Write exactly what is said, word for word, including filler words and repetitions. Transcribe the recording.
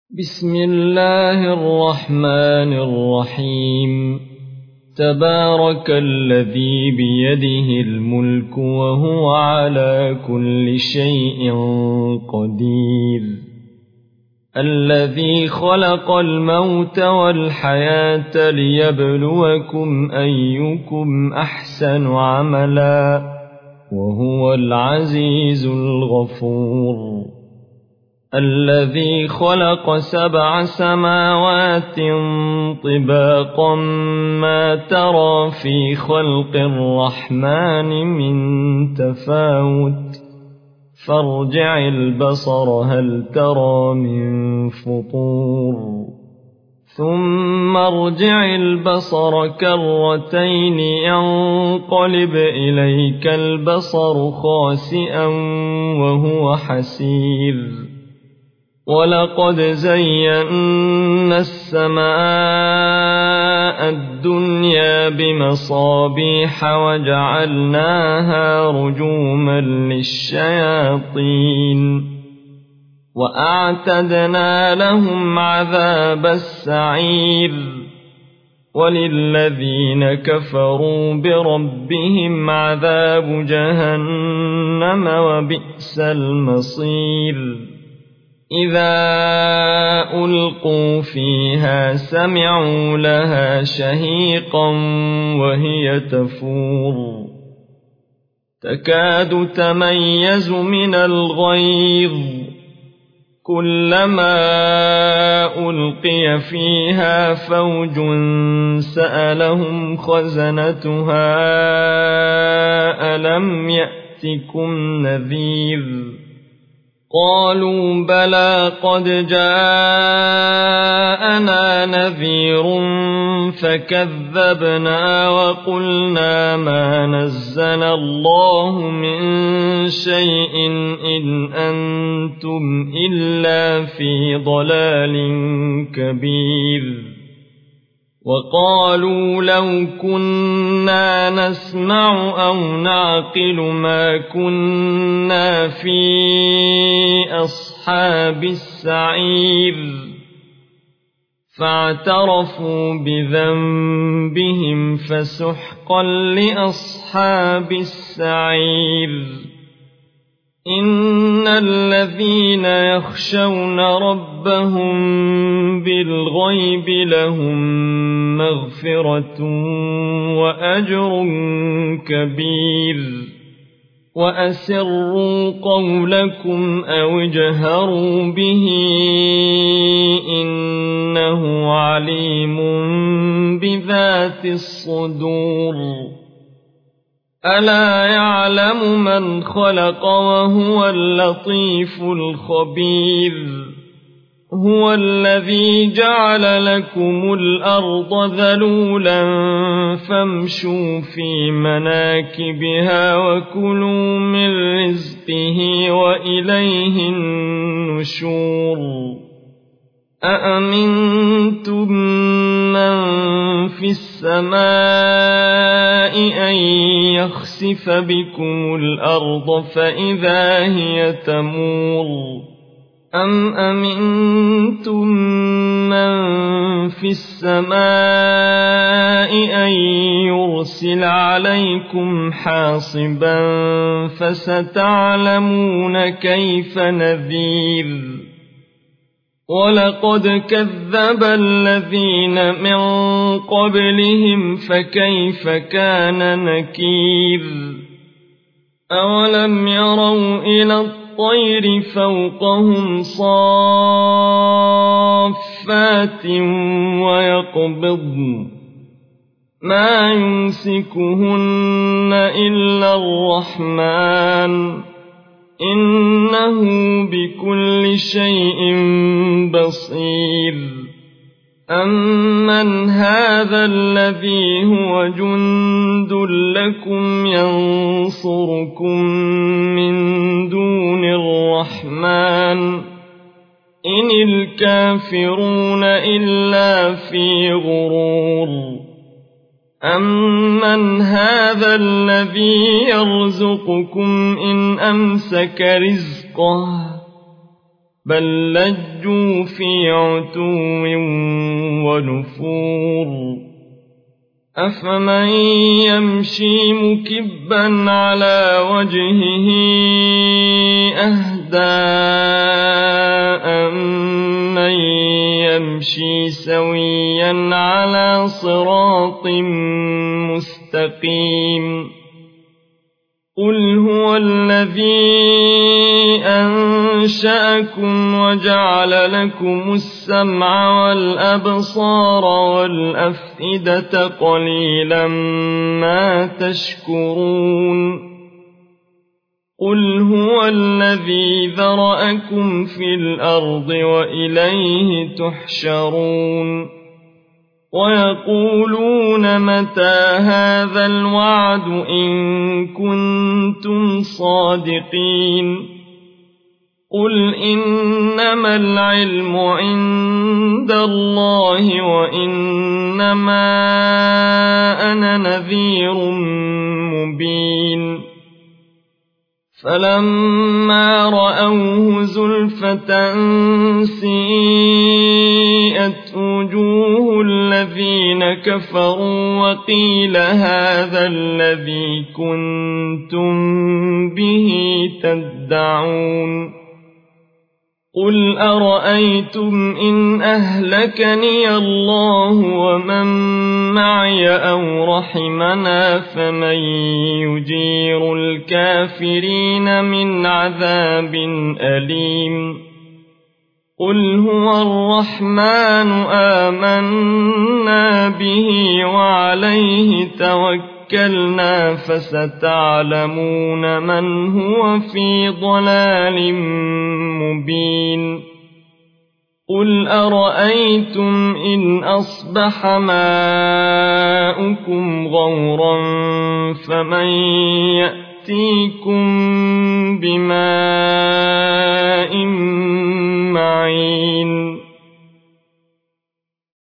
بسم الله الرحمن الرحيم. تبارك الذي بيده الملك وهو على كل شيء قدير، الذي خلق الموت والحياة ليبلوكم أيكم أحسن عملا، وهو العزيز الغفور. الذي خلق سبع سماوات طباقا ما ترى في خلق الرحمن من تفاوت، فارجع البصر هل ترى من فطور، ثم ارجع البصر كرتين ينقلب إليك البصر خاسئا وهو حسير. ولقد زينا السماء الدنيا بمصابيح وجعلناها رجوما للشياطين، وأعتدنا لهم عذاب السعير. وللذين كفروا بربهم عذاب جهنم وبئس المصير. إذا ألقوا فيها سمعوا لها شهيقا وهي تفور، تكاد تميز من الغيظ، كلما ألقي فيها فوج سألهم خزنتها ألم يأتكم نذير، قالوا بلى قد جاءنا نذير فكذبنا وقلنا ما نزل الله من شيء إن أنتم إلا في ضلال كبير. وقالوا لو كنا نسمع أو نعقل ما كنا في أصحاب السعير، فاعترفوا بذنبهم فسحقا لأصحاب السعير. إن الذين يخشون ربهم بالغيب لهم مغفرة وأجر كبير. وأسروا قولكم أو اجهروا به إنه عليم بذات الصدور. ألا يعلم من خلق وهو اللطيف الخبير. هو الذي جعل لكم الأرض ذلولا فامشوا في مناكبها وكلوا من رزقه وإليه النشور. أأمنتم من في السماء أن يخسف بكم الأرض فإذا هي تمور، أم أمنتم من في السماء أن يرسل عليكم حاصبا فستعلمون كيف نذير. ولقد كذب الذين من قبلهم فكيف كان نكير. أولم يروا إلى الطير فوقهم صافات ويقبضن ما يمسكهن إلا الرحمن إنه بكل شيء بصير. أمن هذا الذي هو جند لكم ينصركم من دون الرحمن إن الكافرون إلا في غرور. أمن هذا الذي يرزقكم إن أمسك رزقه بل لجوا في عتو ونفور أفمن يمشي مكبا على وجهه أهدى أمن يمشي سويا على صراط مستقيم قل هو الذي أنشأكم وجعل لكم السمع والأبصار والأفئدة قليلا ما تشكرون قل هو الذي ذرأكم في الأرض وإليه تحشرون ويقولون متى هذا الوعد إن كنتم صادقين قل إنما العلم عند الله وإنما أنا نذير مبين فلما رأوه زلفة سيئت وجوه الذين كفروا وقيل هذا الذي كنتم به تدعون قل أرأيتم إن أهلكني الله ومن معي أو رحمنا فمن يجير الكافرين من عذاب أليم قل هو الرحمن آمنا به وعليه توكلنا فستعلمون من هو في ضلال مبين قل أرأيتم إن أصبح ماؤكم غورا فمن يأتيكم بماء معين